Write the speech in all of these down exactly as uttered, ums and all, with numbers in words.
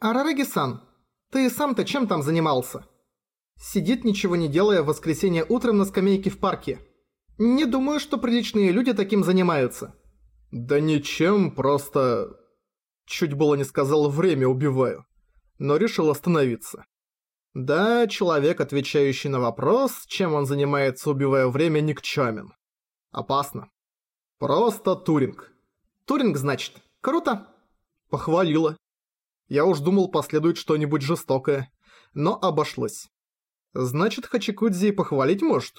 Арараги-сан, ты сам-то чем там занимался? Сидит, ничего не делая, в воскресенье утром на скамейке в парке. Не думаю, что приличные люди таким занимаются. Да ничем, просто... Чуть было не сказал, время убиваю. Но решил остановиться. Да, человек, отвечающий на вопрос, чем он занимается, убивая время, никчёмен. Опасно. Просто Туринг. Туринг, значит. Круто. Похвалила. Я уж думал, последует что-нибудь жестокое. Но обошлось. Значит, Хачикудзи и похвалить может?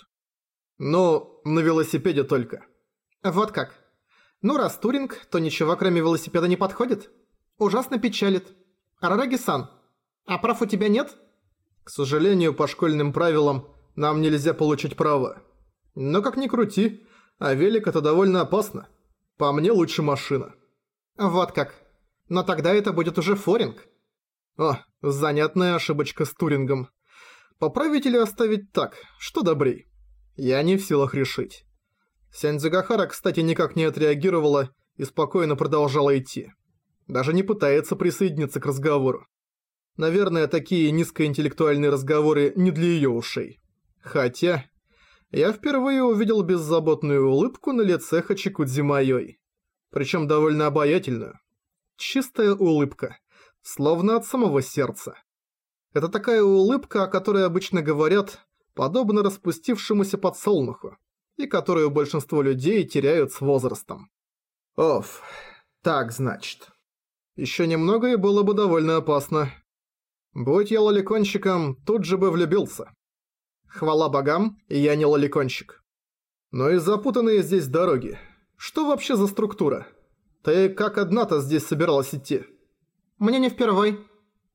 Но на велосипеде только. Вот как. Ну, раз Туринг, то ничего кроме велосипеда не подходит. Ужасно печалит. Арараги-сан, а прав у тебя нет? К сожалению, по школьным правилам нам нельзя получить права. Но как ни крути, а велик это довольно опасно. По мне лучше машина. Вот как. Но тогда это будет уже форинг. О, занятная ошибочка с Турингом. Поправить или оставить так, что добрей? Я не в силах решить. Сяндзюгахара, кстати, никак не отреагировала и спокойно продолжала идти. Даже не пытается присоединиться к разговору. Наверное, такие низкоинтеллектуальные разговоры не для её ушей. Хотя, я впервые увидел беззаботную улыбку на лице Хачикудзи Майой. Причём довольно обаятельную. Чистая улыбка, словно от самого сердца. Это такая улыбка, о которой обычно говорят, подобно распустившемуся подсолнуху, и которую большинство людей теряют с возрастом. Оф, так значит. Ещё немного и было бы довольно опасно. Будь я лоликонщиком, тут же бы влюбился. Хвала богам, я не лоликонщик. Но и запутанные здесь дороги. Что вообще за структура? Ты как одна-то здесь собиралась идти? Мне не впервой.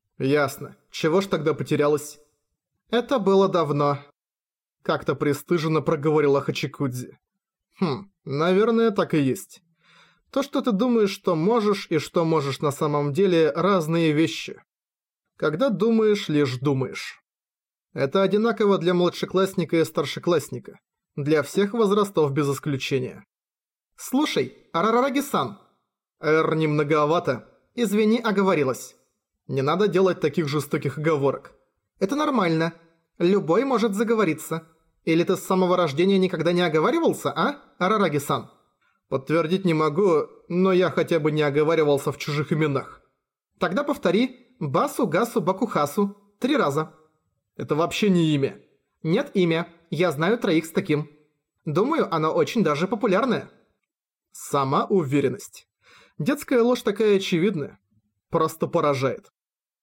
Ясно. Чего ж тогда потерялась? Это было давно. Как-то пристыженно проговорила Хачикудзи. Хм, наверное, так и есть. То, что ты думаешь, что можешь и что можешь на самом деле, разные вещи. Когда думаешь, лишь думаешь. Это одинаково для младшеклассника и старшеклассника. Для всех возрастов без исключения. Слушай, Арараги-сан. Эр, не многовато. Извини, оговорилась. Не надо делать таких жестоких оговорок. Это нормально. Любой может заговориться. Или ты с самого рождения никогда не оговаривался, а, Арараги-сан? Подтвердить не могу, но я хотя бы не оговаривался в чужих именах. Тогда повтори Басу, Гасу, Бакухасу. Три раза. Это вообще не имя. Нет имя. Я знаю троих с таким. Думаю, оно очень даже популярное. Сама уверенность. Детская ложь такая очевидная. Просто поражает.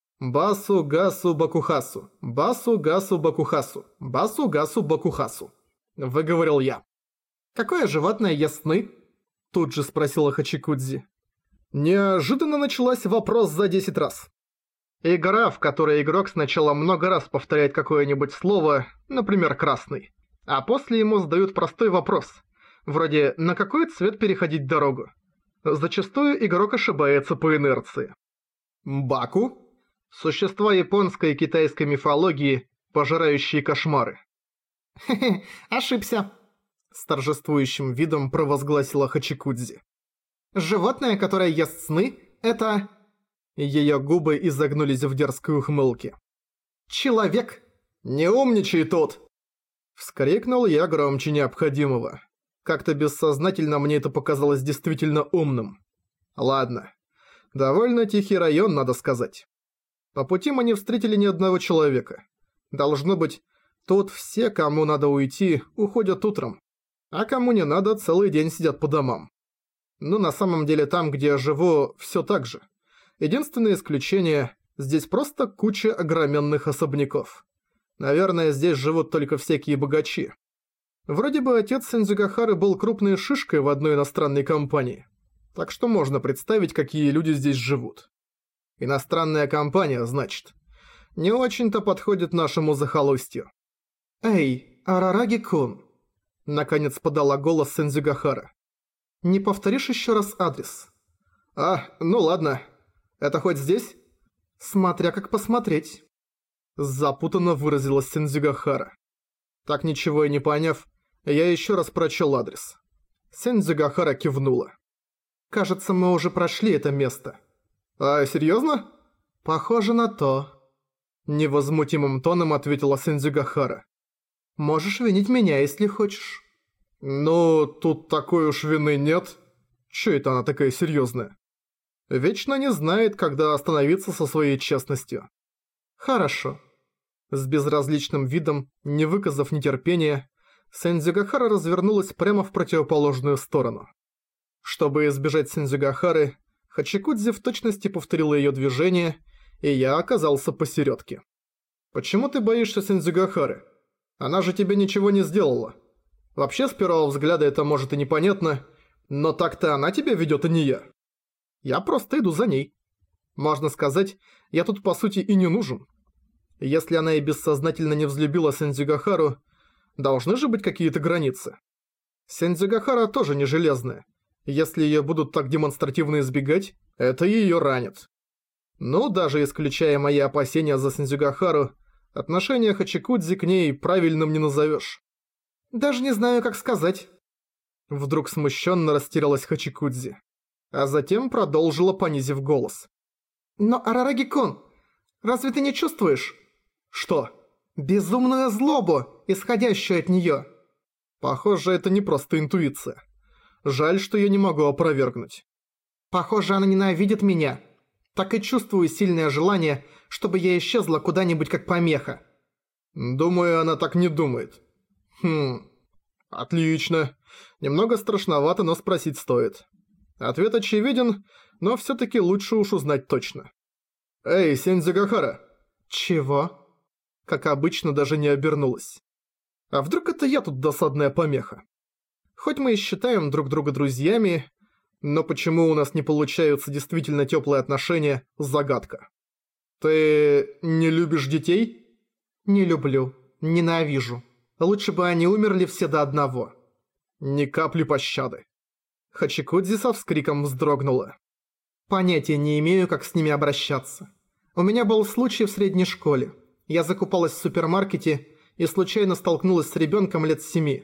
Басу, Гасу, Бакухасу. Басу, Гасу, Бакухасу. Басу, Гасу, Бакухасу. Выговорил я. Какое животное ест сны? Тут же спросила Хачикудзи. Неожиданно началась вопрос за десять раз. Игра, в которой игрок сначала много раз повторяет какое-нибудь слово, например, красный, а после ему задают простой вопрос, вроде «на какой цвет переходить дорогу?». Зачастую игрок ошибается по инерции. Баку – существа японской и китайской мифологии, пожирающие кошмары. Хе-хе, ошибся. С торжествующим видом провозгласила Хачикудзи. Животное, которое ест сны, это... Её губы изогнулись в дерзкой ухмылке. Человек! Не умничай тут! Вскрикнул я громче необходимого. Как-то бессознательно мне это показалось действительно умным. Ладно. Довольно тихий район, надо сказать. По пути мы не встретили ни одного человека. Должно быть, тут все, кому надо уйти, уходят утром. А кому не надо, целый день сидят по домам. Ну, на самом деле там, где я живу, всё так же. Единственное исключение – здесь просто куча огроменных особняков. Наверное, здесь живут только всякие богачи. Вроде бы отец Сяндзюгахары был крупной шишкой в одной иностранной компании. Так что можно представить, какие люди здесь живут. Иностранная компания, значит. Не очень-то подходит нашему захолустью. «Эй, Арараги-кун!» Наконец подала голос Сяндзюгахара. «Не повторишь ещё раз адрес?» «А, ну ладно. Это хоть здесь?» «Смотря как посмотреть». Запутанно выразилась Сяндзюгахара. Так ничего и не поняв, я ещё раз прочёл адрес. Сяндзюгахара кивнула. «Кажется, мы уже прошли это место». «А, серьёзно?» «Похоже на то», — невозмутимым тоном ответила Сэндзюгахара. «Можешь винить меня, если хочешь». «Ну, тут такой уж вины нет. Чё это она такая серьёзная? Вечно не знает, когда остановиться со своей честностью». «Хорошо». С безразличным видом, не выказав нетерпения, Сэндзюгахара развернулась прямо в противоположную сторону. Чтобы избежать Сэндзюгахары, Хачикудзи в точности повторила её движение, и я оказался посередке. «Почему ты боишься Сэндзюгахары? Она же тебе ничего не сделала. Вообще, с первого взгляда это может и непонятно, но так-то она тебя ведёт, а не я. Я просто иду за ней. Можно сказать, я тут по сути и не нужен. Если она и бессознательно не взлюбила Сэндзюгахару, должны же быть какие-то границы. Сэндзюгахара тоже не железная. Если её будут так демонстративно избегать, это её ранит. Но даже исключая мои опасения за Сэндзюгахару, отношение Хачикудзи к ней правильным не назовёшь. Даже не знаю, как сказать». Вдруг смущенно растерялась Хачикудзи, а затем продолжила, понизив голос. «Но, Арараги-кун, разве ты не чувствуешь?» «Что?» «Безумную злобу, исходящую от неё». Похоже, это не просто интуиция. Жаль, что я не могу опровергнуть. «Похоже, она ненавидит меня. Так и чувствую сильное желание, чтобы я исчезла куда-нибудь как помеха». «Думаю, она так не думает». «Хм... Отлично. Немного страшновато, но спросить стоит. Ответ очевиден, но всё-таки лучше уж узнать точно». «Эй, Сэндзюгахара!» «Чего?» Как обычно, даже не обернулась. А вдруг это я тут досадная помеха? Хоть мы и считаем друг друга друзьями, но почему у нас не получаются действительно теплые отношения – загадка. «Ты не любишь детей?» «Не люблю. Ненавижу. Лучше бы они умерли все до одного». Ни капли пощады. Хачикудзи со вскриком вздрогнула. «Понятия не имею, как с ними обращаться. У меня был случай в средней школе. Я закупалась в супермаркете и случайно столкнулась с ребенком лет семи.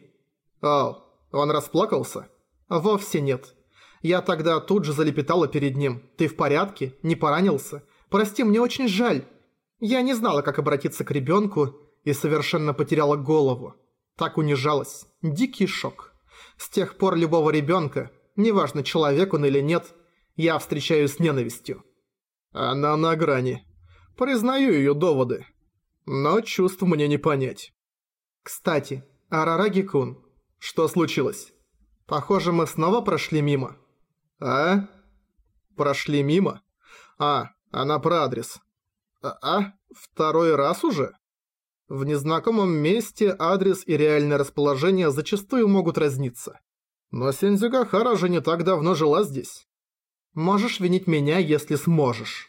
О, он расплакался? Вовсе нет. Я тогда тут же залепетала перед ним. Ты в порядке? Не поранился? Прости, мне очень жаль. Я не знала, как обратиться к ребенку и совершенно потеряла голову. Так унижалась. Дикий шок. С тех пор любого ребенка, неважно, человек он или нет, я встречаю с ненавистью». Она на грани. Признаю ее доводы. Но чувств мне не понять. «Кстати, Арараги-кун, что случилось? Похоже, мы снова прошли мимо». «А? Прошли мимо? А, она про адрес. А? а? Второй раз уже?» В незнакомом месте адрес и реальное расположение зачастую могут разниться. Но Сэндзюгахара же не так давно жила здесь. Можешь винить меня, если сможешь.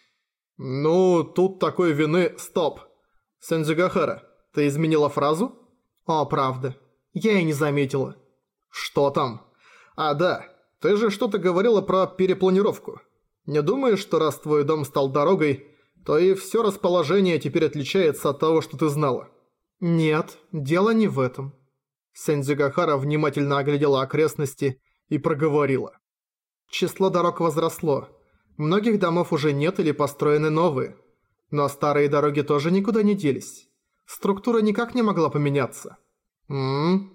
Ну, тут такой вины... Стоп. Сэндзюгахара, ты изменила фразу? О, правда. Я и не заметила. Что там? А, да. Ты же что-то говорила про перепланировку. Не думаешь, что раз твой дом стал дорогой, то и все расположение теперь отличается от того, что ты знала? Нет, дело не в этом. Сэндзюгахара внимательно оглядела окрестности и проговорила. Число дорог возросло. Многих домов уже нет или построены новые. Но старые дороги тоже никуда не делись. Структура никак не могла поменяться. М-м.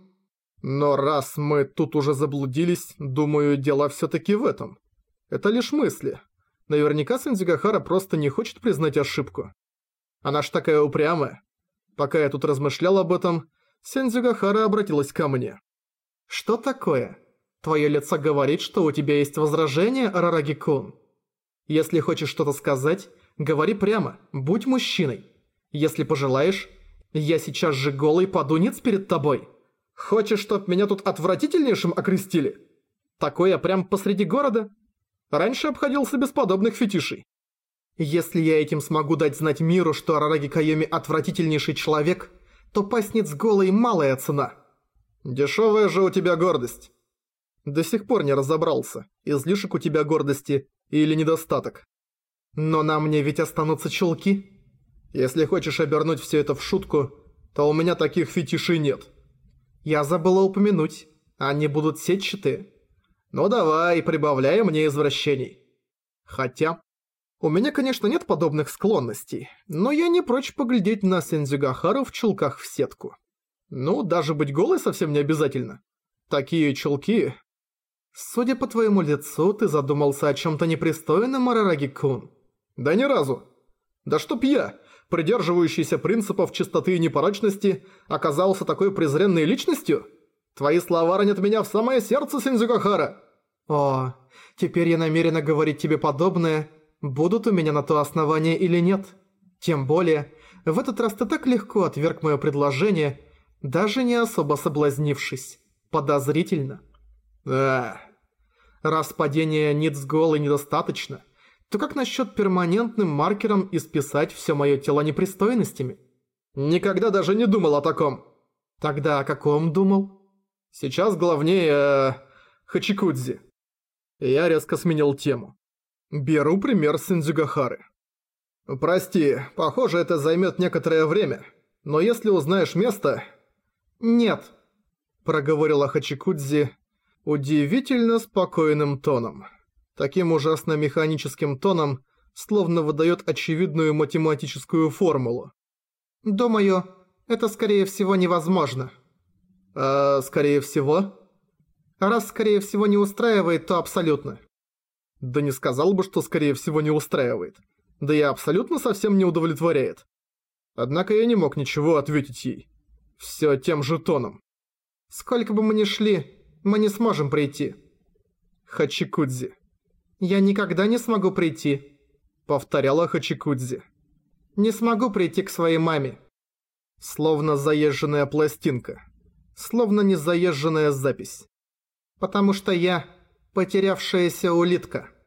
Но раз мы тут уже заблудились, думаю, дело все-таки в этом. Это лишь мысли. Наверняка Сэндзюгахара просто не хочет признать ошибку. Она ж такая упрямая. Пока я тут размышлял об этом, Сэндзюгахара обратилась ко мне. «Что такое? Твое лицо говорит, что у тебя есть возражение, Арараги-кун. Если хочешь что-то сказать, говори прямо, будь мужчиной. Если пожелаешь, я сейчас же голый паду ниц перед тобой. Хочешь, чтоб меня тут отвратительнейшим окрестили? Такое прям посреди города? Раньше обходился без подобных фетишей. Если я этим смогу дать знать миру, что Арараги Кайоми отвратительнейший человек, то паснец голой малая цена. Дешевая же у тебя гордость». До сих пор не разобрался, излишек у тебя гордости или недостаток. Но на мне ведь останутся чулки. Если хочешь обернуть все это в шутку, то у меня таких фетишей нет. Я забыла упомянуть, они будут сетчатые. Ну давай, прибавляй мне извращений. Хотя, У меня, конечно, нет подобных склонностей, но я не прочь поглядеть на Сэндзюгахару в чулках в сетку. Ну, даже быть голой совсем не обязательно. Такие чулки... Судя по твоему лицу, ты задумался о чем-то непристойном, Арараги-кун. Да ни разу. Да чтоб я, придерживающийся принципов чистоты и непорочности, оказался такой презренной личностью? Твои слова ранят меня в самое сердце, Сэндзюгахара. О, теперь я намерена говорить тебе подобное, будут у меня на то основания или нет. Тем более, в этот раз ты так легко отверг мое предложение, даже не особо соблазнившись. Подозрительно. А, раз падение Ницголы недостаточно, то как насчет перманентным маркером исписать все мое тело непристойностями? Никогда даже не думал о таком. Тогда о каком думал? Сейчас главнее... Э, Хачикудзи. Я резко сменил тему. Беру пример Сэндзюгахары. Прости, похоже, это займет некоторое время, но если узнаешь место... Нет, проговорила Хачикудзи удивительно спокойным тоном. Таким ужасно механическим тоном, словно выдает очевидную математическую формулу. Думаю, это скорее всего невозможно. А скорее всего? Раз скорее всего не устраивает, то абсолютно. Да не сказал бы, что скорее всего не устраивает. Да и абсолютно совсем не удовлетворяет. Однако я не мог ничего ответить ей. Всё тем же тоном. Сколько бы мы ни шли, мы не сможем прийти. Хачикудзи. Я никогда не смогу прийти, повторяла Хачикудзи. Не смогу прийти к своей маме. Словно заезженная пластинка. Словно незаезженная запись. Потому что я потерявшаяся улитка.